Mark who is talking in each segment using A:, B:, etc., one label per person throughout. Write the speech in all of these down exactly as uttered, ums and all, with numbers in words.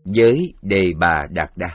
A: với Đề Bà Đạt Đa.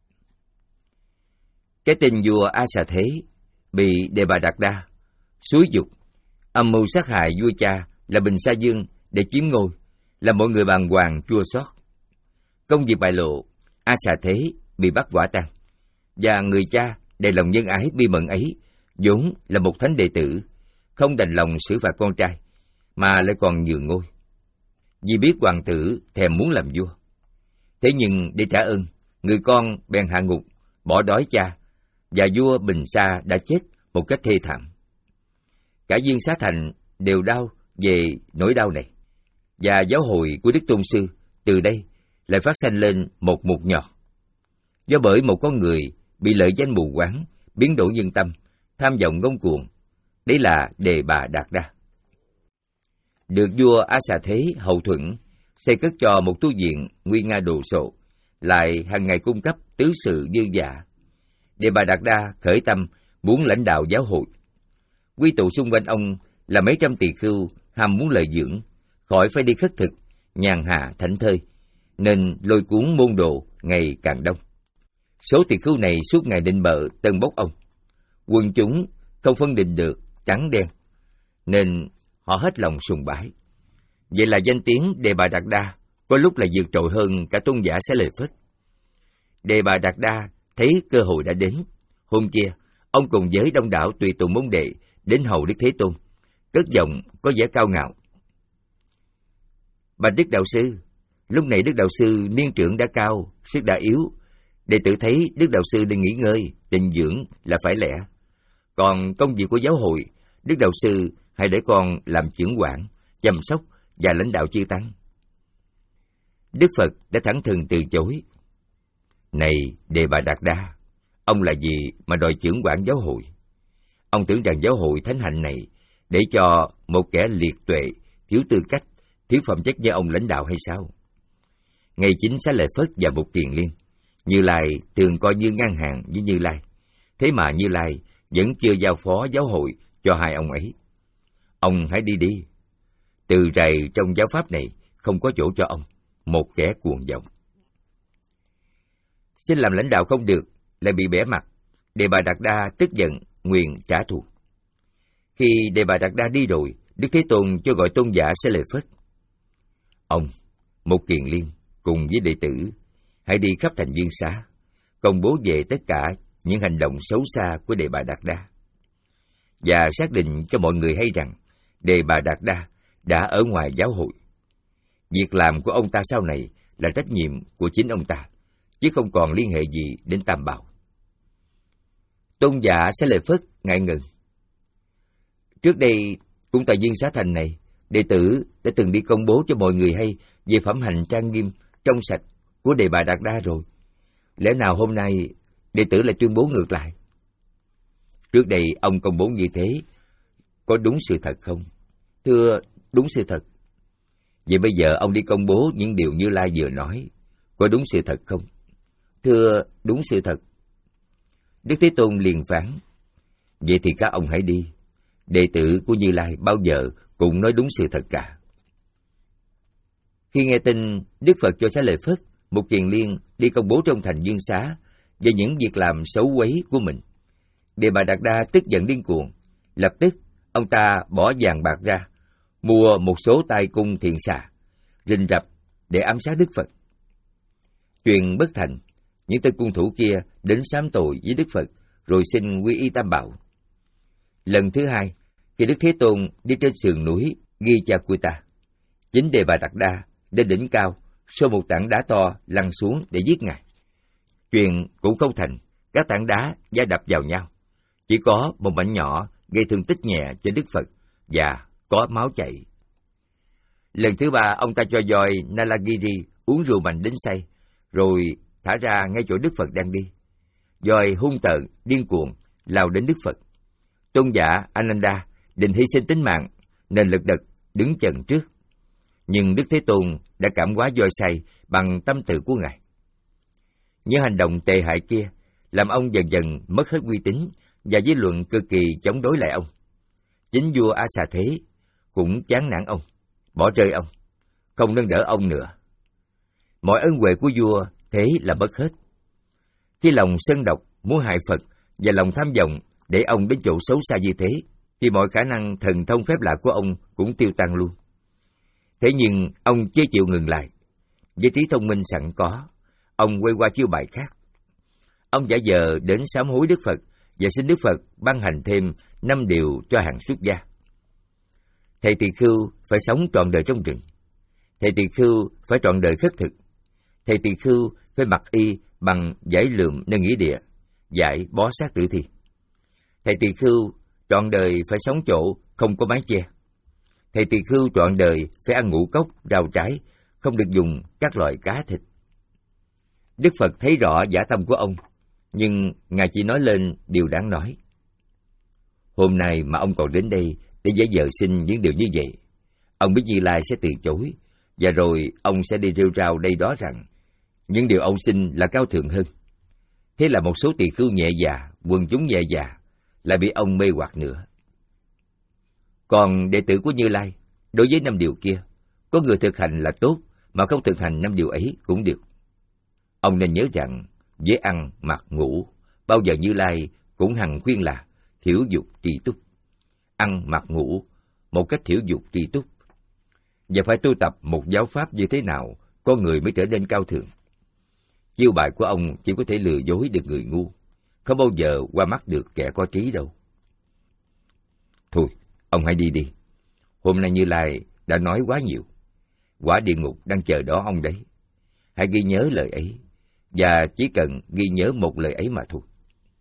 A: Cái tên vua A Xà Thế bị Đề Bà Đạt Đa xúi giục âm mưu sát hại vua cha là Bình Sa Dương để chiếm ngôi, làm mọi người bàng hoàng chua xót. Công việc bại lộ, A Xà Thế bị bắt quả tang, và người cha đầy lòng nhân ái bi mẫn ấy vốn là một thánh đệ tử, không đành lòng xử phạt con trai mà lại còn nhường ngôi, vì biết hoàng tử thèm muốn làm vua. Thế nhưng để trả ơn, người con bèn hạ ngục bỏ đói cha, và vua Bình Sa đã chết một cách thê thảm. Cả viên Xá Thành đều đau về nỗi đau này, và giáo hội của Đức Tôn Sư từ đây lại phát sanh lên một mụt nhọt, do bởi một con người bị lợi danh mù quáng, biến đổi nhân tâm, tham vọng ngông cuồng. Đấy là Đề Bà Đạt Đa. Được vua A Xà Thế hậu thuẫn, xây cất cho một tu viện nguy nga đồ sộ, lại hàng ngày cung cấp tứ sự dư dả. Đề Bà Đạt Đa khởi tâm muốn lãnh đạo giáo hội. Quy tụ xung quanh ông là mấy trăm tỳ khưu ham muốn lợi dưỡng, khỏi phải đi khất thực, nhàn hạ thảnh thơi, nên lôi cuốn môn đồ ngày càng đông. Số tỳ khưu này suốt ngày định bợ tân bốc ông. Quần chúng không phân định được trắng đen, nên họ hết lòng sùng bái. Vậy là danh tiếng Đề Bà Đạt Đa có lúc là vượt trội hơn cả tôn giả Xá Lợi Phất. Đề Bà Đạt Đa thấy cơ hội đã đến. Hôm kia, ông cùng với đông đảo tùy tùng môn đệ đến hầu Đức Thế Tôn, cất giọng có vẻ cao ngạo: Bạch Đức Đạo Sư, lúc này Đức Đạo Sư niên trưởng đã cao, sức đã yếu. Đệ tử thấy Đức Đạo Sư nên nghỉ ngơi, tịnh dưỡng là phải lẽ. Còn công việc của giáo hội, Đức Đạo Sư hãy để con làm chưởng quản, chăm sóc và lãnh đạo chư tăng. Đức Phật đã thẳng thừng từ chối: Này Đề Bà Đạt Đa, ông là gì mà đòi chưởng quản giáo hội? Ông tưởng rằng giáo hội thánh hạnh này để cho một kẻ liệt tuệ, thiếu tư cách, thiếu phẩm chất như ông lãnh đạo hay sao? Ngày chính Xá Lợi Phất và Mục Kiền Liên, Như Lai thường coi như ngang hàng với Như Lai. Thế mà Như Lai vẫn chưa giao phó giáo hội cho hai ông ấy. Ông hãy đi đi. Từ rày trong giáo pháp này không có chỗ cho ông, một kẻ cuồng vọng. Xin làm lãnh đạo không được, lại bị bẻ mặt. Đề Bà Đạt Đa tức giận, nguyện trả thù. Khi Đề Bà Đạt Đa đi rồi, Đức Thế Tôn cho gọi tôn giả Xá Lợi Phất: Ông, Mục Kiền Liên cùng với đệ tử hãy đi khắp thành Viên Xá, công bố về tất cả những hành động xấu xa của Đề Bà Đạt Đa, và xác định cho mọi người hay rằng Đề Bà Đạt Đa đã ở ngoài giáo hội. Việc làm của ông ta sau này là trách nhiệm của chính ông ta, chứ không còn liên hệ gì đến Tam Bảo. Tôn giả Xá Lợi Phất ngại ngần: Trước đây cũng tại Viên Xá Thành này, đệ tử đã từng đi công bố cho mọi người hay về phẩm hành trang nghiêm, trong sạch của Đề Bà Đạt Đa rồi. Lẽ nào hôm nay đệ tử lại tuyên bố ngược lại? Trước đây ông công bố như thế, có đúng sự thật không? Thưa, đúng sự thật. Vậy bây giờ ông đi công bố những điều Như Lai vừa nói, có đúng sự thật không? Thưa, đúng sự thật. Đức Thế Tôn liền phán: Vậy thì các ông hãy đi. Đệ tử của Như Lai bao giờ cũng nói đúng sự thật cả. Khi nghe tin Đức Phật cho Xá Lợi Phất, Mục Kiền Liên đi công bố trong thành Dương Xá về những việc làm xấu quấy của mình, Đề Bà Đạt Đa tức giận điên cuồng. Lập tức ông ta bỏ vàng bạc ra, mua một số tai cung thiện xà, rình rập để ám sát Đức Phật. Chuyện bất thành, những tên cung thủ kia đến sám tội với Đức Phật, rồi xin quy y Tam Bảo. Lần thứ hai, khi Đức Thế Tôn đi trên sườn núi Gichakuta, chính Đề Bà Đạt Đa đến đỉnh cao, xô một tảng đá to lăn xuống để giết ngài. Chuyện cũng không thành, các tảng đá va đập vào nhau, chỉ có một mảnh nhỏ gây thương tích nhẹ cho Đức Phật và có máu chảy. Lần thứ ba, ông ta cho voi Nalagiri uống rượu mạnh đến say, rồi thả ra ngay chỗ Đức Phật đang đi. Voi hung tợn, điên cuồng lao đến Đức Phật. Tôn giả Ananda định hy sinh tính mạng nên lật đật đứng chần trước, nhưng Đức Thế Tôn đã cảm hóa voi say bằng tâm tự của ngài. Những hành động tệ hại kia làm ông dần dần mất hết uy tín và dư luận cực kỳ chống đối lại ông. Chính vua A Xà Thế cũng chán nản ông, bỏ rơi ông, không nâng đỡ ông nữa. mọi ân huệ của vua thế là mất hết. Khi lòng sân độc muốn hại Phật và lòng tham vọng để ông đến chỗ xấu xa như thế, thì mọi khả năng thần thông phép lạ của ông cũng tiêu tan luôn. Thế nhưng ông chưa chịu ngừng lại. Với trí thông minh sẵn có, ông quay qua chiêu bài khác. Ông giả vờ đến sám hối Đức Phật và xin Đức Phật ban hành thêm năm điều cho hạng xuất gia. Thầy tỳ khưu phải sống trọn đời trong rừng. Thầy tỳ khưu phải trọn đời khất thực. Thầy tỳ khưu phải mặc y bằng vải lượm nơi nghĩa địa, vải bó xác tử thi. Thầy tỳ khưu trọn đời phải sống chỗ không có mái che. Thầy tỳ khưu trọn đời phải ăn ngũ cốc, rau trái, không được dùng các loại cá thịt. Đức Phật thấy rõ dã tâm của ông, nhưng Ngài chỉ nói lên điều đáng nói. Hôm nay mà ông còn đến đây để giả vờ xin những điều như vậy, ông biết Như Lai sẽ từ chối, và rồi ông sẽ đi rêu rao đây đó rằng những điều ông xin là cao thượng hơn. Thế là một số tỳ khưu nhẹ dạ, quần chúng nhẹ dạ, lại bị ông mê hoặc nữa. Còn đệ tử của Như Lai, đối với năm điều kia, có người thực hành là tốt, mà không thực hành năm điều ấy cũng được. Ông nên nhớ rằng, với ăn, mặc, ngủ, bao giờ Như Lai cũng hằng khuyên là thiểu dục tri túc. Ăn, mặc, ngủ, một cách thiểu dục tri túc. Và phải tu tập một giáo pháp như thế nào, con người mới trở nên cao thượng. Chiêu bài của ông chỉ có thể lừa dối được người ngu, không bao giờ qua mắt được kẻ có trí đâu. Thôi, ông hãy đi đi. Hôm nay Như Lai đã nói quá nhiều. Quả địa ngục đang chờ đó ông đấy. Hãy ghi nhớ lời ấy, và chỉ cần ghi nhớ một lời ấy mà thôi.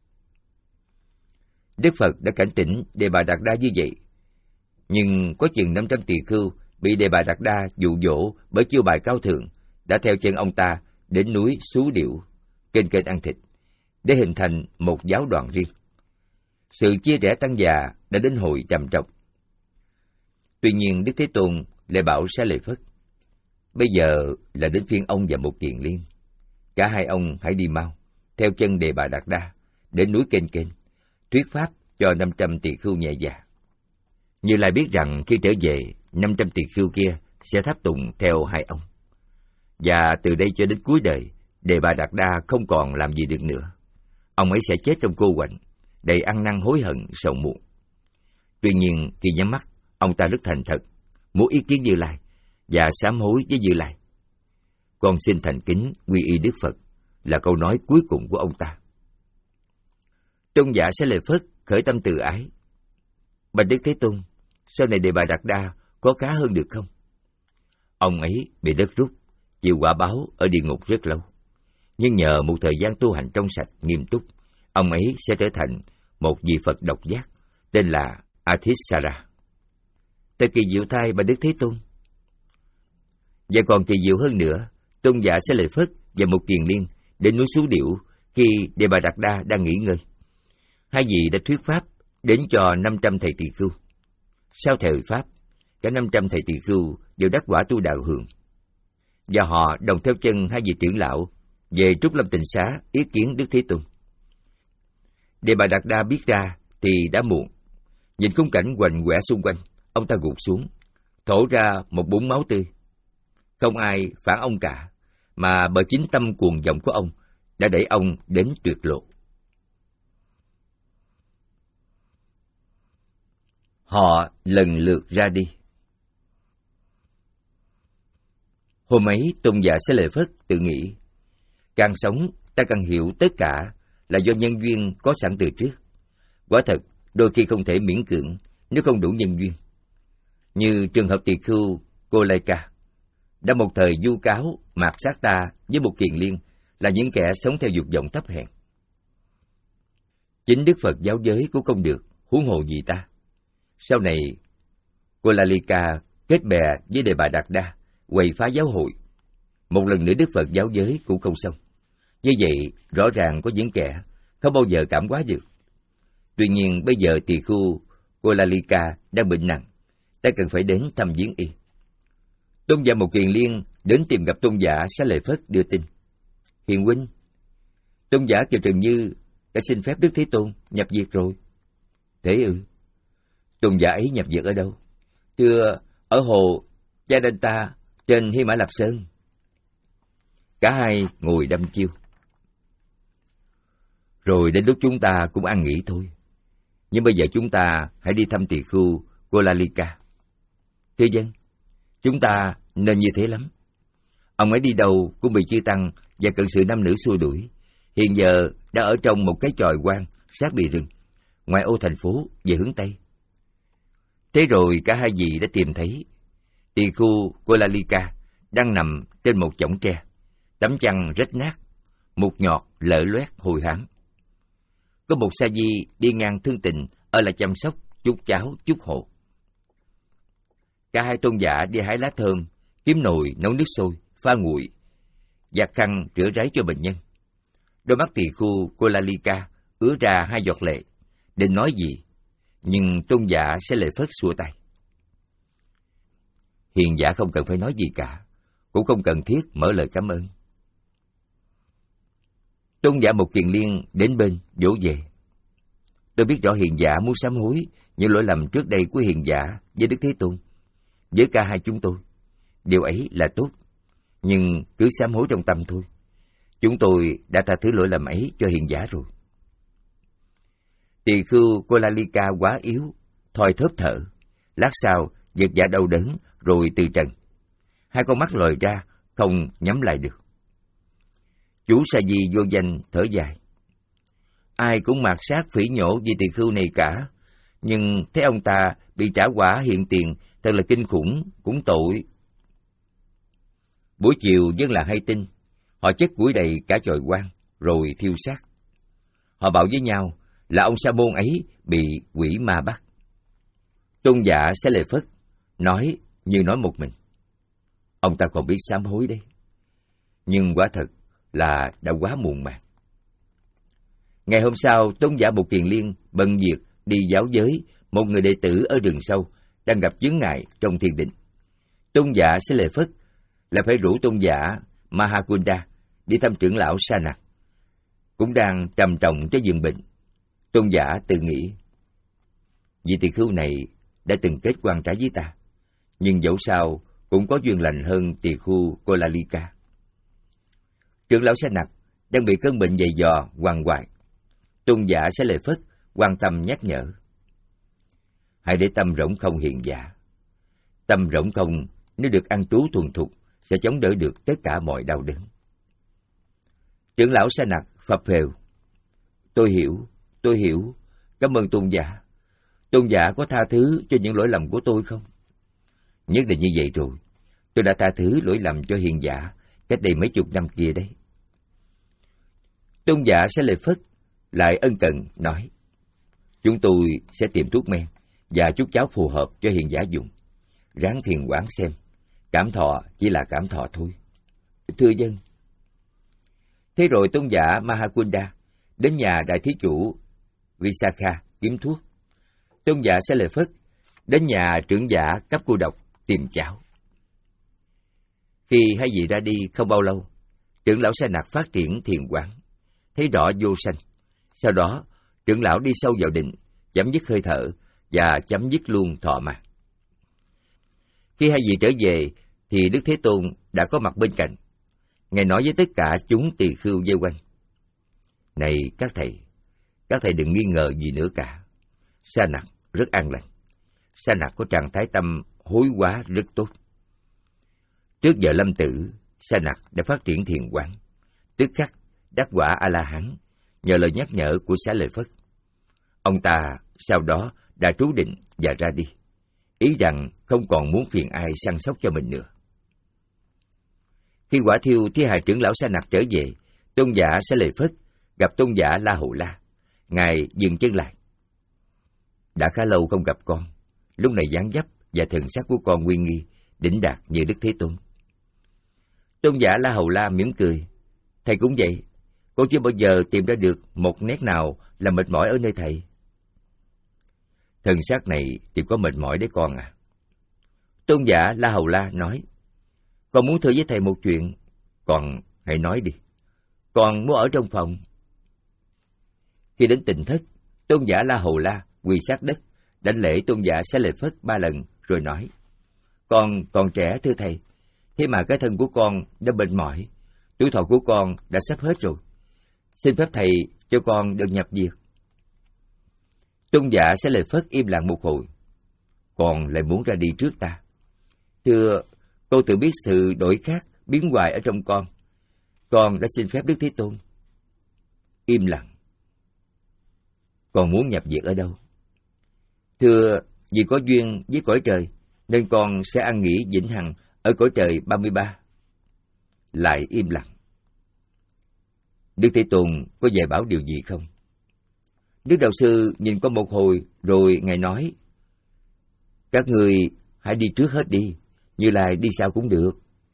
A: Đức Phật đã cảnh tỉnh Đề Bà Đạt Đa như vậy, nhưng có chừng năm trăm tỳ khưu bị Đề Bà Đạt Đa dụ dỗ bởi chiêu bài cao thượng, đã theo chân ông ta đến núi Xú Điệu, kênh kênh ăn thịt, để hình thành một giáo đoàn riêng. Sự chia rẽ tăng già đã đến hồi trầm trọng. Tuy nhiên Đức Thế Tôn lại bảo Xá Lợi Phất: bây giờ là đến phiên ông và Một Kiền Liên. Cả hai ông hãy đi mau, theo chân Đề Bà Đạt Đa, đến núi Kênh Kênh, thuyết pháp cho năm trăm tỳ khưu nhẹ dạ. Như Lai biết rằng khi trở về, năm trăm tỳ khưu kia sẽ tháp tùng theo hai ông. Và từ đây cho đến cuối đời, Đề Bà Đạt Đa không còn làm gì được nữa. Ông ấy sẽ chết trong cô quạnh, đầy ăn năn hối hận, sầu muộn. Tuy nhiên, khi nhắm mắt, ông ta rất thành thật, muốn ý kiến Như Lai và sám hối với Như Lai. Con xin thành kính quy y Đức Phật, là câu nói cuối cùng của ông ta. Tôn giả Xá Lợi Phất khởi tâm từ ái: bạch Đức Thế Tôn, sau này Đề Bà Đạt Đa có khá hơn được không? Ông ấy bị đất rút, chịu quả báo ở địa ngục rất lâu. Nhưng nhờ một thời gian tu hành trong sạch, nghiêm túc, ông ấy sẽ trở thành một vị Phật độc giác, tên là Athisara. Thật kỳ diệu thay bạch Đức Thế Tôn. Và còn kỳ diệu hơn nữa, Tôn giả Xá Lợi Phất và Một Kiền Liên đến núi Xú Điệu khi Đề Bà Đạt Đa đang nghỉ ngơi. Hai vị đã thuyết pháp đến cho năm trăm thầy tỳ khưu. Sau thời pháp, cả năm trăm thầy tỳ khưu đều đắc quả tu đạo hưởng, và họ đồng theo chân hai vị trưởng lão về Trúc Lâm Tịnh Xá ý kiến Đức Thế Tôn. Đề Bà Đạt Đa biết ra thì đã muộn. Nhìn khung cảnh quạnh quẻ xung quanh, ông ta gục xuống, thổ ra một búng máu tươi. Không ai phản ông cả, mà bởi chính tâm cuồng vọng của ông đã đẩy ông đến tuyệt lộ. Họ lần lượt ra đi. Hôm ấy, Tôn giả Xá Lợi Phất tự nghĩ: càng sống, ta càng hiểu tất cả là do nhân duyên có sẵn từ trước. Quả thật, đôi khi không thể miễn cưỡng nếu không đủ nhân duyên. Như trường hợp tỳ khưu Cô Lai Ca, đã một thời vu cáo Mạt Sát Ta với Một Kiền Liên là những kẻ sống theo dục vọng thấp hèn. Chính Đức Phật giáo giới cũng không được, huống hồ gì ta. Sau này, Cô La Li Ca kết bè với Đề Bà Đạt Đa, quậy phá giáo hội. Một lần nữa Đức Phật giáo giới cũng không xong. Như vậy, rõ ràng có những kẻ không bao giờ cảm hóa được. Tuy nhiên, bây giờ tỳ khưu Cô La Li Ca đang bệnh nặng, ta cần phải đến thăm viếng y. Tôn giả Một Kiền Liên đến tìm gặp Tôn giả Xá Lợi Phất đưa tin: Hiền huynh, Tôn giả Kiều Trần Như đã xin phép Đức Thế Tôn nhập diệt rồi. Thế ư? Tôn giả ấy nhập diệt ở đâu? Thưa, ở hồ Cha Đanh Ta trên Hy Mã Lạp Sơn. Cả hai ngồi đăm chiêu. Rồi đến lúc chúng ta cũng ăn nghỉ thôi. Nhưng bây giờ chúng ta hãy đi thăm tỳ khưu Kolalika. Thưa dân, chúng ta nên như thế lắm. Ông ấy đi đâu cũng bị chư tăng và cận sự nam nữ xua đuổi. Hiện giờ đã ở trong một cái chòi quan sát bìa rừng, ngoài ô thành phố về hướng Tây. Thế rồi cả hai vị đã tìm thấy tỳ khưu Kolalika đang nằm trên một chõng tre, tấm chăn rách nát, mục nhọt lở loét hôi hám. Có một sa di đi ngang thương tình ở lại chăm sóc chút cháo chút hộ. Cả hai tôn giả đi hái lá thơm, kiếm nồi nấu nước sôi, pha nguội, giặt khăn rửa ráy cho bệnh nhân. Đôi mắt tỳ khưu Kolalika ứa ra hai giọt lệ, định nói gì, nhưng tôn giả sẽ lệ phất xua tay. Hiền giả không cần phải nói gì cả, cũng không cần thiết mở lời cảm ơn. Tôn giả Một Kiền Liên đến bên vỗ về. Tôi biết rõ hiền giả muốn sám hối những lỗi lầm trước đây của hiền giả với Đức Thế Tôn, với cả hai chúng tôi. Điều ấy là tốt, nhưng cứ sám hối trong tâm thôi. Chúng tôi đã tha thứ lỗi lầm ấy cho hiền giả rồi. Tỳ khưu Kolalika quá yếu, thoi thóp thở. Lát sau, giật giả đau đớn, rồi từ trần. Hai con mắt lồi ra, không nhắm lại được. Chú sa di vô danh thở dài. Ai cũng mạt sát phỉ nhổ vì tỳ khưu này cả, nhưng thấy ông ta bị trả quả hiện tiền thật là kinh khủng, cũng tội. Buổi chiều dân làng hay tin, họ chất củi đầy cả chòi quan, rồi thiêu xác. Họ bảo với nhau là ông sa môn ấy bị quỷ ma bắt. Tôn giả Xá Lợi Phất nói như nói một mình. Ông ta còn biết sám hối đấy. Nhưng quả thật là đã quá muộn màng. Ngày hôm sau, tôn giả Một Kiền Liên bận việc đi giáo giới một người đệ tử ở rừng sâu đang gặp chướng ngại trong thiền định. Tôn giả Xá Lợi Phất là phải rủ tôn giả Mahakunda đi thăm trưởng lão Sa Nặc, cũng đang trầm trọng trên giường bệnh. Tôn giả tự nghĩ, vị tỳ khưu này đã từng kết quan trái với ta, nhưng dẫu sao cũng có duyên lành hơn tỳ khưu Kolalika. Trưởng lão Sa Nặc đang bị cơn bệnh dày dò hoằng hoại. Tôn giả Xá Lợi Phất quan tâm nhắc nhở, hãy để tâm rỗng không hiện giả. Tâm rỗng không nếu được ăn trú thuần thục sẽ chống đỡ được tất cả mọi đau đớn. Trưởng lão Sa Nặc phập phều, tôi hiểu, tôi hiểu, cảm ơn tôn giả. Tôn giả có tha thứ cho những lỗi lầm của tôi không? Nhất định như vậy rồi, tôi đã tha thứ lỗi lầm cho hiền giả cách đây mấy chục năm kia đấy. Tôn giả Xá Lợi Phất lại ân cần nói, chúng tôi sẽ tìm thuốc men và chút cháo phù hợp cho hiền giả dùng. Ráng thiền quán xem, cảm thọ chỉ là cảm thọ thôi. Thưa dân. Thế rồi tôn giả Mahakunda đến nhà đại thí chủ Visakha kiếm thuốc. Tôn giả Xá Lợi Phất đến nhà trưởng giả cấp cô độc tìm cháo. Khi hai vị ra đi không bao lâu, trưởng lão Sa Nặc phát triển thiền quán, thấy rõ vô sanh. Sau đó, trưởng lão đi sâu vào định, chấm dứt hơi thở và chấm dứt luôn thọ mạng. Khi hai vị trở về, thì Đức Thế Tôn đã có mặt bên cạnh. Ngài nói với tất cả chúng tỳ khưu vây quanh, này các thầy, các thầy đừng nghi ngờ gì nữa cả. Sa Nặc rất an lành. Sa Nặc có trạng thái tâm hối hóa rất tốt. Trước giờ lâm tử, Sa Nặc đã phát triển thiền quán, tức khắc đắc quả A-la-hán nhờ lời nhắc nhở của Xá Lợi Phất. Ông ta sau đó đã trú định và ra đi, ý rằng không còn muốn phiền ai săn sóc cho mình nữa. Khi quả thiêu thi hài trưởng lão Sa Nặc trở về, tôn giả Xá Lợi Phất gặp tôn giả La Hầu La. Ngài dừng chân lại. Đã khá lâu không gặp con, lúc này dáng dấp và thần sắc của con uy nghi, đỉnh đạt như Đức Thế Tôn. Tôn giả La Hầu La mỉm cười. Thầy cũng vậy, con chưa bao giờ tìm ra được một nét nào là mệt mỏi ở nơi thầy. Thần sắc này thì có mệt mỏi đấy con à. Tôn giả La Hầu La nói, con muốn thưa với thầy một chuyện, con hãy nói đi. Con muốn ở trong phòng. Khi đến Tịnh Thất, tôn giả La Hầu La quỳ sát đất, đảnh lễ tôn giả Xá Lợi Phất ba lần, rồi nói, con còn trẻ thưa thầy, thế mà cái thân của con đã bệnh mỏi, tuổi thọ của con đã sắp hết rồi. Xin phép thầy cho con được nhập việc. Tôn giả Xá Lợi Phất im lặng một hồi. Con lại muốn ra đi trước ta. Thưa, con tự biết sự đổi khác, biến hoài ở trong con. Con đã xin phép Đức Thế Tôn. Im lặng. Con muốn nhập viện ở đâu? Thưa, vì có duyên với cõi trời, nên con sẽ ăn nghỉ vĩnh hằng ở cõi trời ba mươi ba. Lại im lặng. Đức Thế Tôn có dạy bảo điều gì không? Đức Đạo Sư nhìn qua một hồi, rồi Ngài nói, các người hãy đi trước hết đi, Như Lai đi sau cũng được.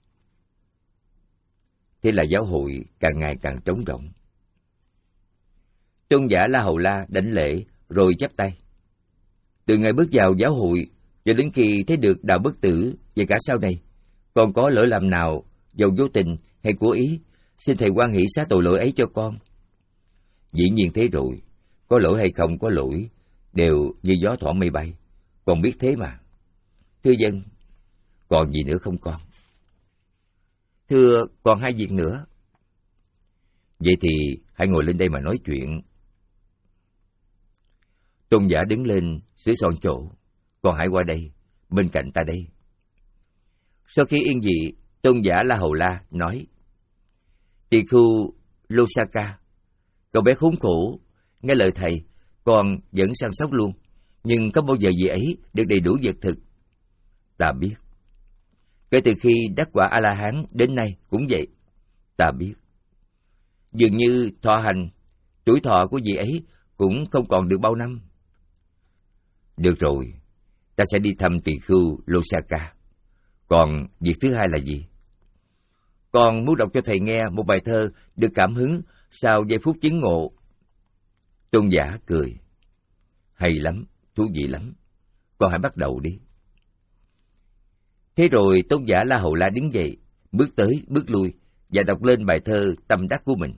A: Thế là giáo hội càng ngày càng trống rỗng. Tôn giả La Hầu La đảnh lễ, rồi chắp tay. Từ ngày bước vào giáo hội, cho đến khi thấy được đạo bất tử, và cả sau này, còn có lỗi lầm nào, dầu vô tình hay cố ý, xin thầy hoan hỷ xá tội lỗi ấy cho con. Dĩ nhiên thế rồi, có lỗi hay không có lỗi, đều như gió thoảng mây bay, con biết thế mà. Thưa dân, còn gì nữa không con? Thưa, còn hai việc nữa. Vậy thì hãy ngồi lên đây mà nói chuyện. Tôn giả đứng lên, sửa soạn chỗ. Con hãy qua đây, bên cạnh ta đây. Sau khi yên vị, Tôn giả La Hầu La nói, Tỳ khu Losaka, cậu bé khốn khổ, nghe lời thầy, con vẫn săn sóc luôn, nhưng có bao giờ gì ấy được đầy đủ vật thực? Ta biết. Kể từ khi đắc quả A-la-hán đến nay cũng vậy. Ta biết. Dường như thọ hành, tuổi thọ của vị ấy cũng không còn được bao năm. Được rồi, ta sẽ đi thăm tỳ khưu Losaka. Còn việc thứ hai là gì? Con muốn đọc cho thầy nghe một bài thơ được cảm hứng sau giây phút chứng ngộ. Tôn giả cười. Hay lắm, thú vị lắm. Con hãy bắt đầu đi. Thế rồi Tôn giả La Hầu La đứng dậy, bước tới, bước lui, và đọc lên bài thơ tâm đắc của mình.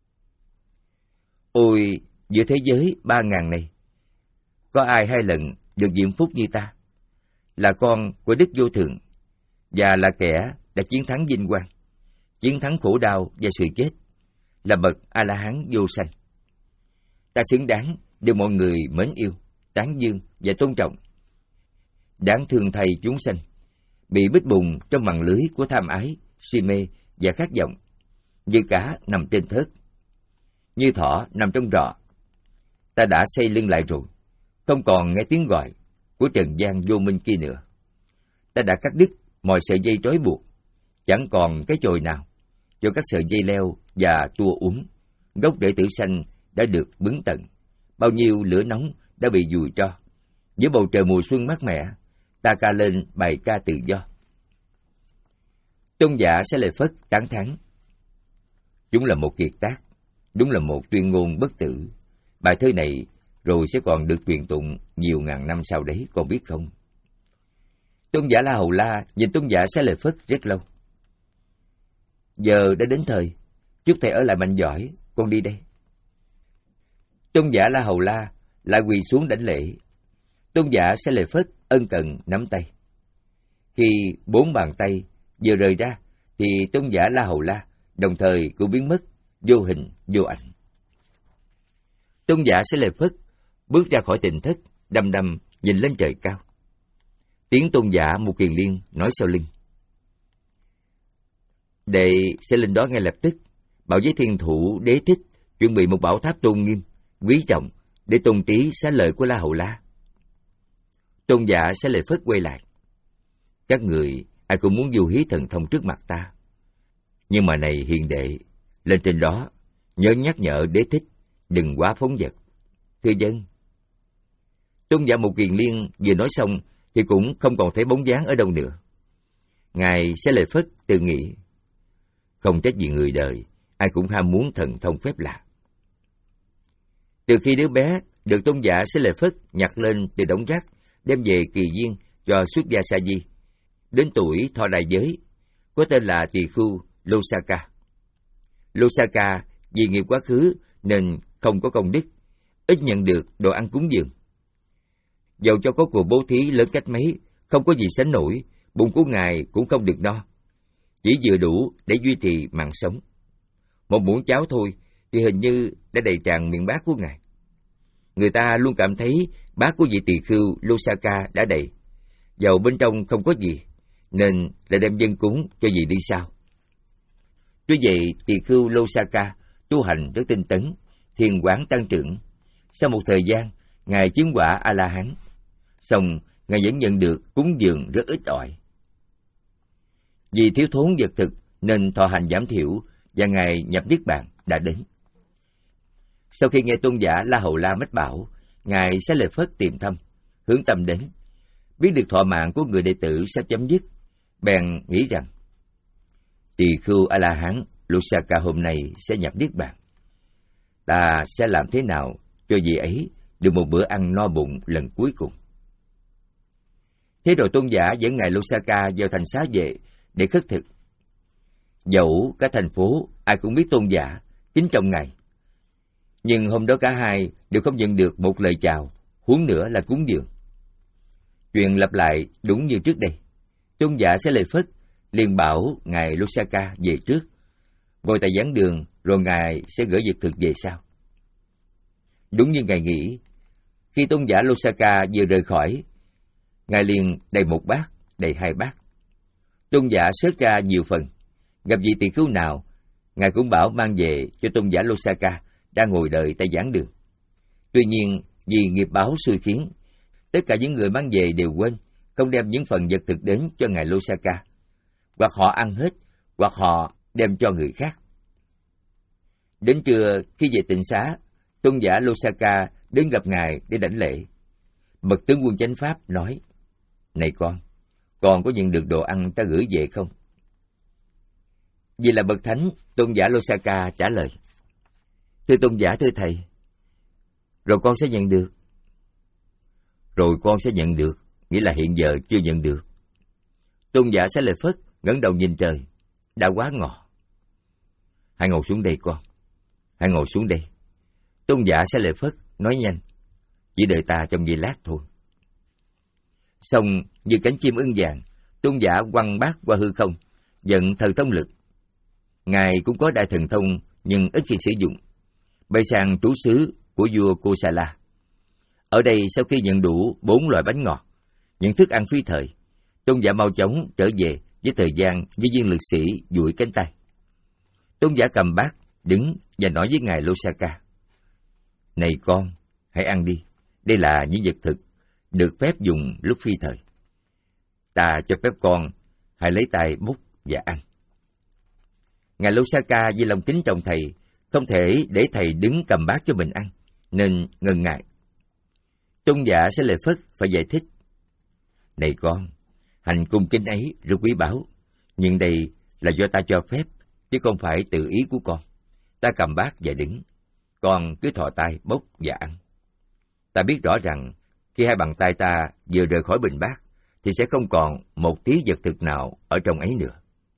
A: Ôi, giữa thế giới ba ngàn này, có ai hai lần được diễm phúc như ta? Là con của Đức Vô Thượng, và là kẻ đã chiến thắng vinh quang, chiến thắng khổ đau và sự chết, là bậc A-la-hán vô sanh. Ta xứng đáng được mọi người mến yêu, tán dương và tôn trọng. Đáng thương thay chúng sanh, bị bích bùng trong màn lưới của tham ái, si mê và khát vọng, như cá nằm trên thớt, như thỏ nằm trong rọ. Ta đã xây lưng lại rồi, không còn nghe tiếng gọi của trần gian vô minh kia nữa. Ta đã cắt đứt mọi sợi dây trói buộc, chẳng còn cái chồi nào cho các sợi dây leo và tua uốn. Gốc rễ tử sanh đã được bứng tận, bao nhiêu lửa nóng đã bị dùi cho. Giữa bầu trời mùa xuân mát mẻ, ta ca lên bài ca tự do. Tôn giả Xá Lợi Phất tán thán. Chúng là một kiệt tác, đúng là một tuyên ngôn bất tử. Bài thơ này rồi sẽ còn được truyền tụng nhiều ngàn năm sau đấy, con biết không? Tôn giả La Hầu La nhìn Tôn giả Xá Lợi Phất rất lâu. Giờ đã đến thời, chúc thầy ở lại mạnh giỏi, con đi đây. Tôn giả La Hầu La lại quỳ xuống đảnh lễ. Tôn giả Xá Lợi Phất ân cần nắm tay. Khi bốn bàn tay vừa rời ra, thì Tôn giả La Hầu La đồng thời cũng biến mất, vô hình, vô ảnh. Tôn giả Xá Lợi Phất bước ra khỏi tịnh thất, đăm đăm nhìn lên trời cao. Tiếng tôn giả Một Kiền Liên nói sau lưng. Đệ sẽ lên đó ngay lập tức, bảo với thiên thủ Đế Thích chuẩn bị một bảo tháp tôn nghiêm, quý trọng để tôn trí xá lợi của La Hầu La. Tôn giả Xá Lợi Phất quay lại. Các người ai cũng muốn du hí thần thông trước mặt ta. Nhưng mà này hiền đệ, lên trên đó, nhớ nhắc nhở Đế Thích, đừng quá phóng dật. Thưa dân. Tôn giả Một Kiền Liên vừa nói xong, thì cũng không còn thấy bóng dáng ở đâu nữa. Ngài Xá Lợi Phất tự nghĩ, không trách gì người đời, ai cũng ham muốn thần thông phép lạ. Từ khi đứa bé được tôn giả Xá Lợi Phất nhặt lên từ đống rác, đem về kỳ viên cho xuất gia sa di, đến tuổi thọ đại giới, có tên là tỳ khưu Losaka. Losaka vì nghiệp quá khứ nên không có công đức, ít nhận được đồ ăn cúng dường. Dầu cho có cuộc bố thí lớn cách mấy, không có gì sánh nổi, bụng của ngài cũng không được no, chỉ vừa đủ để duy trì mạng sống. một muỗng cháo thôi thì hình như đã đầy tràn miệng bát của ngài. Người ta luôn cảm thấy bát của vị tỳ khưu Losaka đã đầy, dầu bên trong không có gì, nên lại đem dâng cúng cho vị đi sau. Tuy vậy, tỳ khưu Losaka tu hành rất tinh tấn, thiền quán tăng trưởng. Sau một thời gian, ngài chứng quả A-la-hán, song ngài vẫn nhận được cúng dường rất ít ỏi. Vì thiếu thốn vật thực nên thọ hành giảm thiểu và ngài nhập niết bàn đã đến. Sau khi nghe tôn giả La Hầu La mách bảo, ngài Xá Lợi Phất tìm thăm, hướng tâm đến, biết được thọ mạng của người đệ tử sắp chấm dứt, bèn nghĩ rằng tỳ khưu A-la-hán Losaka hôm nay sẽ nhập niết bàn. Ta sẽ làm thế nào cho vị ấy được một bữa ăn no bụng lần cuối cùng. Thế rồi tôn giả dẫn ngài Losaka vào thành xá vệ để khất thực. Dẫu cả thành phố ai cũng biết tôn giả, kính trọng ngài, nhưng hôm đó cả hai đều không nhận được một lời chào, huống nữa là cúng dường. Chuyện lặp lại đúng như trước đây. Tôn giả Xá Lợi Phất liền bảo ngài Losaka về trước, ngồi tại giảng đường, rồi ngài sẽ gửi vật thực về sau. Đúng như ngài nghĩ, khi tôn giả Losaka vừa rời khỏi, ngài liền đầy một bát, đầy hai bát. Tôn giả xớt ra nhiều phần, gặp vị tỳ khưu nào, ngài cũng bảo mang về cho tôn giả Losaka đang ngồi đợi tại giảng đường. Tuy nhiên, vì nghiệp báo xui khiến, tất cả những người mang về đều quên, không đem những phần vật thực đến cho ngài Losaka. Hoặc họ ăn hết, hoặc họ đem cho người khác. Đến trưa, khi về tịnh xá, tôn giả Losaka đến gặp ngài để đảnh lễ. Bậc tướng quân chánh pháp nói: "Này con, con có nhận được đồ ăn ta gửi về không?" Vì là bậc thánh, tôn giả Losaka trả lời: "Thưa tôn giả, thưa thầy, rồi con sẽ nhận được." Rồi con sẽ nhận được, nghĩa là hiện giờ chưa nhận được. Tôn giả Xá Lợi Phất ngẩng đầu nhìn trời, đã quá ngọ. "Hãy ngồi xuống đây con, hãy ngồi xuống đây." Tôn giả Xá Lợi Phất nói nhanh: "Chỉ đợi ta trong giây lát thôi." Xong như cánh chim ưng vàng, tôn giả quăng bát qua hư không, vận thần thông lực. Ngài cũng có đại thần thông nhưng ít khi sử dụng. Bay sang trú xứ của vua Kosala. Ở đây sau khi nhận đủ bốn loại bánh ngọt, những thức ăn phi thời, tôn giả mau chóng trở về với thời gian với viên lực sĩ duỗi cánh tay. Tôn giả cầm bát, đứng và nói với ngài Losaka: "Này con, hãy ăn đi. Đây là những vật thực được phép dùng lúc phi thời. Ta cho phép con hãy lấy tay bốc và ăn." Ngài Losaka vì lòng kính trọng thầy, không thể để thầy đứng cầm bát cho mình ăn, nên ngần ngại. Tôn giả Xá Lợi Phất phải giải thích: "Này con, hành cung kính ấy rất quý báu, nhưng đây là do ta cho phép, chứ không phải tự ý của con. Ta cầm bát và đứng, con cứ thò tay bốc và ăn. Ta biết rõ rằng khi hai bàn tay ta vừa rời khỏi bình bát, thì sẽ không còn một tí vật thực nào ở trong ấy nữa."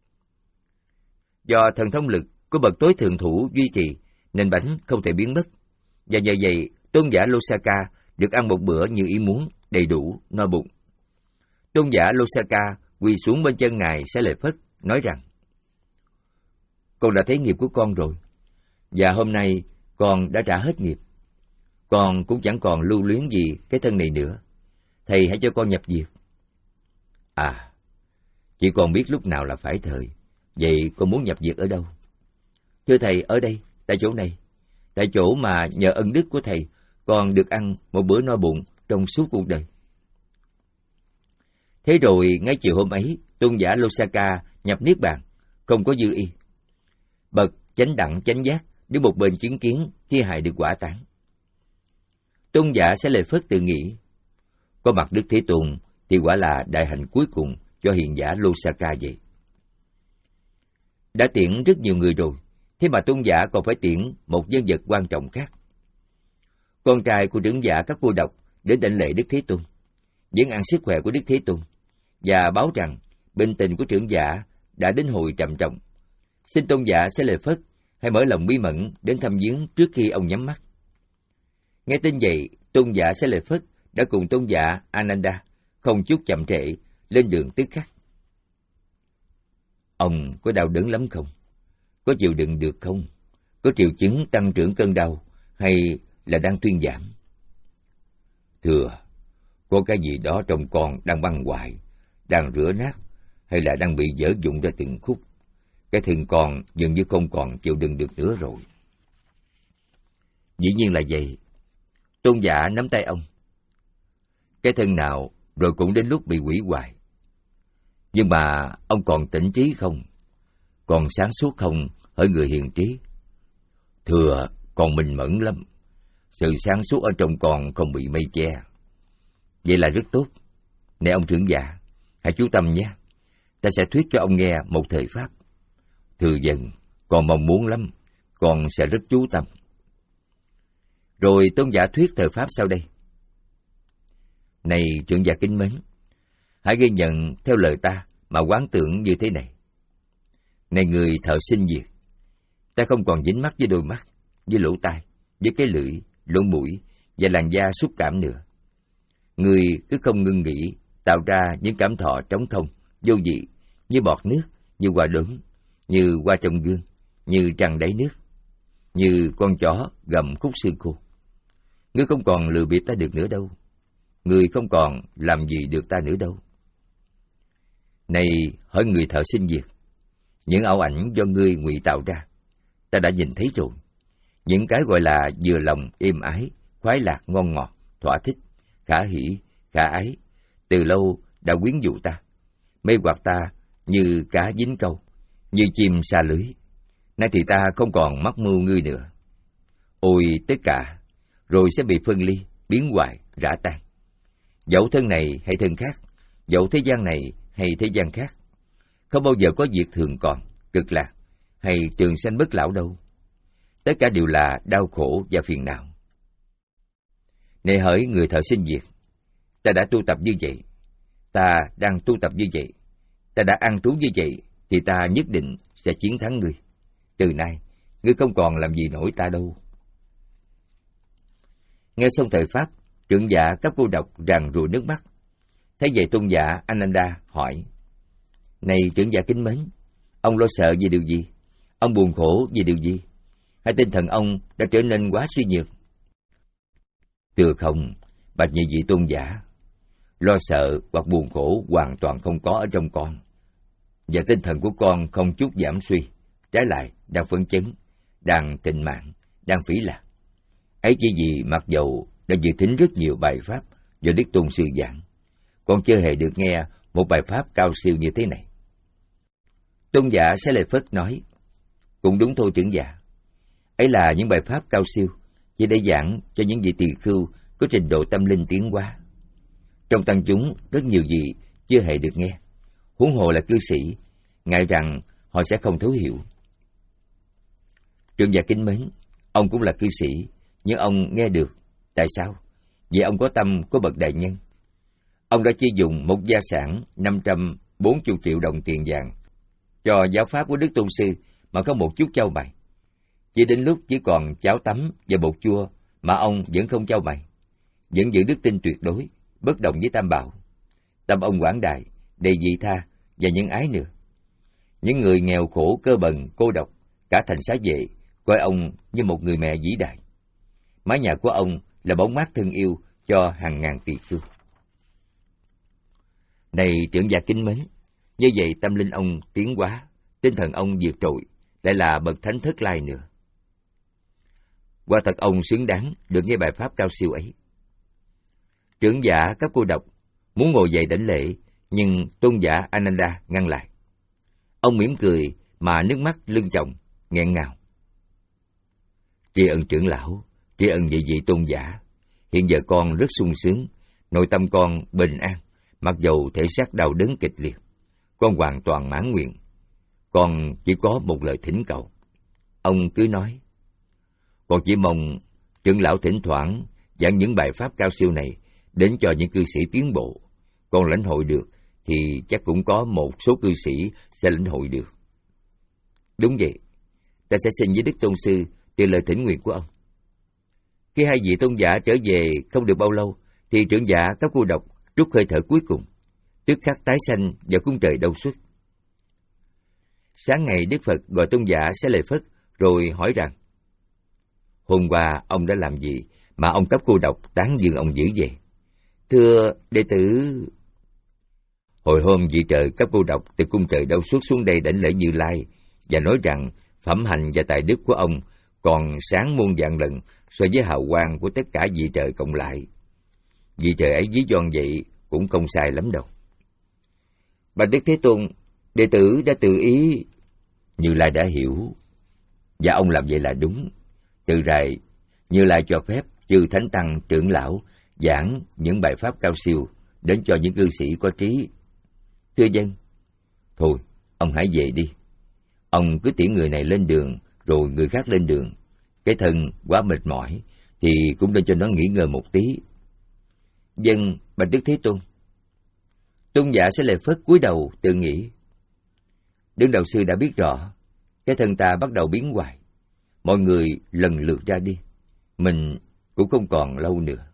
A: Do thần thông lực của bậc tối thượng thủ duy trì, nên bánh không thể biến mất, và nhờ vậy tôn giả Losaka được ăn một bữa như ý muốn, đầy đủ, no bụng. Tôn giả Losaka quỳ xuống bên chân ngài Xá Lợi Phất, nói rằng: "Con đã thấy nghiệp của con rồi, và hôm nay con đã trả hết nghiệp. Con cũng chẳng còn lưu luyến gì cái thân này nữa. Thầy hãy cho con nhập diệt." "À, chỉ con biết lúc nào là phải thời. Vậy con muốn nhập diệt ở đâu?" "Thưa thầy, ở đây, tại chỗ này. Tại chỗ mà nhờ ân đức của thầy, con được ăn một bữa no bụng trong suốt cuộc đời." Thế rồi, ngay chiều hôm ấy, tôn giả Losaka nhập niết bàn, không có dư y. Bậc chánh đẳng chánh giác đứng một bên chứng kiến thi hài được quả táng. Tôn giả Xá Lợi Phất tự nghĩ: có mặt Đức Thế Tôn thì quả là đại hạnh cuối cùng cho hiền giả Losaka vậy. Đã tiễn rất nhiều người rồi, thế mà tôn giả còn phải tiễn một nhân vật quan trọng khác. Con trai của trưởng giả các cô độc đến đảnh lễ Đức Thế Tôn, vấn an sức khỏe của Đức Thế Tôn, và báo rằng bệnh tình của trưởng giả đã đến hồi trầm trọng. Xin tôn giả Xá Lợi Phất hãy mở lòng bí mẫn đến thăm viếng trước khi ông nhắm mắt. Nghe tin vậy, tôn giả Xá Lợi Phất đã cùng tôn giả Ananda không chút chậm trễ lên đường tức khắc. "Ông có đau đớn lắm không? Có chịu đựng được không?" có triệu chứng tăng trưởng cơn đau hay là đang thuyên giảm? Thưa, có cái gì đó trong con đang băng hoại, đang rửa nát, hay là đang bị dở dụng ra từng khúc. Cái thân con dường như không còn chịu đựng được nữa rồi. Dĩ nhiên là vậy. Tôn giả nắm tay ông. Cái thân nào rồi cũng đến lúc bị hủy hoại. Nhưng mà ông còn tỉnh trí không? Còn sáng suốt không, hỡi người hiền trí? Thưa, con minh mẫn lắm. Sự sáng suốt ở trong con không bị mây che. Vậy là rất tốt. Này ông trưởng giả, hãy chú tâm nhé. Ta sẽ thuyết cho ông nghe một thời pháp. Thưa dân, con mong muốn lắm. Con sẽ rất chú tâm. Rồi tôn giả thuyết thời pháp sau đây. Này trưởng giả kính mến, hãy ghi nhận theo lời ta mà quán tưởng như thế này. Này người thợ sinh diệt, ta không còn dính mắc với đôi mắt, với lỗ tai, với cái lưỡi, lỗ mũi và làn da xúc cảm nữa. Người cứ không ngưng nghĩ tạo ra những cảm thọ trống không, vô vị, như bọt nước, như hoa đốm, như hoa trong gương, như trăng đáy nước, như con chó gặm khúc xương khô. Ngươi không còn lừa bịp ta được nữa đâu. Ngươi không còn làm gì được ta nữa đâu. Này hỡi người thợ sinh diệt, những ảo ảnh do ngươi ngụy tạo ra, ta đã nhìn thấy rồi. Những cái gọi là vừa lòng, êm ái, khoái lạc, ngon ngọt, thỏa thích, khả hỷ, khả ái, từ lâu đã quyến dụ ta, mê hoặc ta như cá dính câu, như chim sa lưới. Nay thì ta không còn mắc mưu ngươi nữa. Ôi tất cả, rồi sẽ bị phân ly, biến hoại, rã tan. Dẫu thân này hay thân khác, dẫu thế gian này hay thế gian khác, không bao giờ có việc thường còn, cực lạc, hay trường sanh bất lão đâu. Tất cả đều là đau khổ và phiền não. Này hỡi người thợ sinh diệt, ta đã tu tập như vậy, ta đang tu tập như vậy, ta đã an trú như vậy, thì ta nhất định sẽ chiến thắng ngươi. Từ nay, ngươi không còn làm gì nổi ta đâu. Nghe xong thời pháp, trưởng giả cấp cô độc ràn rụi nước mắt. Thấy vậy tôn giả Ananda hỏi: Này trưởng giả kính mến, ông lo sợ vì điều gì? Ông buồn khổ vì điều gì? Hay tinh thần ông đã trở nên quá suy nhược? Thưa không, bạch nhị vị tôn giả, lo sợ hoặc buồn khổ hoàn toàn không có ở trong con. Và tinh thần của con không chút giảm suy, trái lại đang phấn chấn, đang tịnh mạng, đang phỉ lạc. Ấy chỉ vì mặc dầu đã dự thính rất nhiều bài pháp do Đức Tôn Sư giảng, con chưa hề được nghe một bài pháp cao siêu như thế này. Tôn giả Xá Lợi Phất nói: Cũng đúng thôi trưởng giả. Ấy là những bài pháp cao siêu, chỉ để giảng cho những vị tỳ khưu có trình độ tâm linh tiến hóa. Trong tăng chúng rất nhiều vị chưa hề được nghe, huống hồ là cư sĩ, ngại rằng họ sẽ không thấu hiểu. Trưởng giả kính mến, ông cũng là cư sĩ, nhưng ông nghe được. Tại sao? Vì ông có tâm của bậc đại nhân. Ông đã chi dùng một gia sản năm trăm bốn mươi triệu đồng tiền vàng cho giáo pháp của Đức Tôn Sư mà không một chút chau mày. Chỉ đến lúc chỉ còn cháo tắm và bột chua mà ông vẫn không chau mày, vẫn giữ đức tin tuyệt đối, bất động với Tam Bảo. Tâm ông quảng đại, đầy vị tha và nhân ái nữa. Những người nghèo khổ, cơ bần, cô độc, cả thành xá vệ, coi ông như một người mẹ vĩ đại. Mái nhà của ông là bóng mát thân yêu cho hàng ngàn tỳ khưu. Này trưởng giả kính mến, như vậy tâm linh ông tiến hóa, tinh thần ông vượt trội, lại là bậc thánh thất lai nữa. Quả thật ông xứng đáng được nghe bài pháp cao siêu ấy. Trưởng giả cấp cô độc muốn ngồi dậy đảnh lễ, nhưng tôn giả Ananda ngăn lại. Ông mỉm cười mà nước mắt lưng chồng, nghẹn ngào. Tri ân trưởng lão, tri ân vị vị tôn giả. Hiện giờ con rất sung sướng, nội tâm con bình an, mặc dầu thể xác đau đớn kịch liệt. Con hoàn toàn mãn nguyện. Con chỉ có một lời thỉnh cầu. Ông cứ nói. Con chỉ mong trưởng lão thỉnh thoảng giảng những bài pháp cao siêu này đến cho những cư sĩ tiến bộ. Con lãnh hội được thì chắc cũng có một số cư sĩ sẽ lãnh hội được. Đúng vậy, ta sẽ xin với Đức Tôn Sư từ lời thỉnh nguyện của ông. Khi hai vị tôn giả trở về không được bao lâu, thì trưởng giả cấp cô độc trút hơi thở cuối cùng, tức khắc tái sanh vào cung trời Đâu Xuất. Sáng ngày Đức Phật gọi tôn giả Xá Lợi Phất rồi hỏi rằng: Hôm qua ông đã làm gì mà ông cấp cô độc tán dương ông dữ vậy? Thưa đệ tử... Hồi hôm vị trời cấp cô độc từ cung trời đâu xuất xuống đây đảnh lễ Như Lai và nói rằng phẩm hạnh và tài đức của ông còn sáng muôn vạn lần so với hào quang của tất cả vị trời cộng lại. Vị trời ấy ví von vậy cũng không sai lắm đâu. Bạch Đức Thế Tôn, đệ tử đã tự ý... Như Lai đã hiểu, và ông làm vậy là đúng. Từ rày, Như Lai cho phép chư thánh tăng trưởng lão giảng những bài pháp cao siêu đến cho những cư sĩ có trí. Thưa dân, thôi ông hãy về đi. Ông cứ tiễn người này lên đường rồi người khác lên đường. Cái thân quá mệt mỏi thì cũng nên cho nó nghỉ ngơi một tí. Dân, Bạch Đức Thế Tôn. Tôn giả sẽ lệ phất cúi đầu tự nghĩ. Đứng đầu sư đã biết rõ, cái thân ta bắt đầu biến hoài. Mọi người lần lượt ra đi, mình cũng không còn lâu nữa.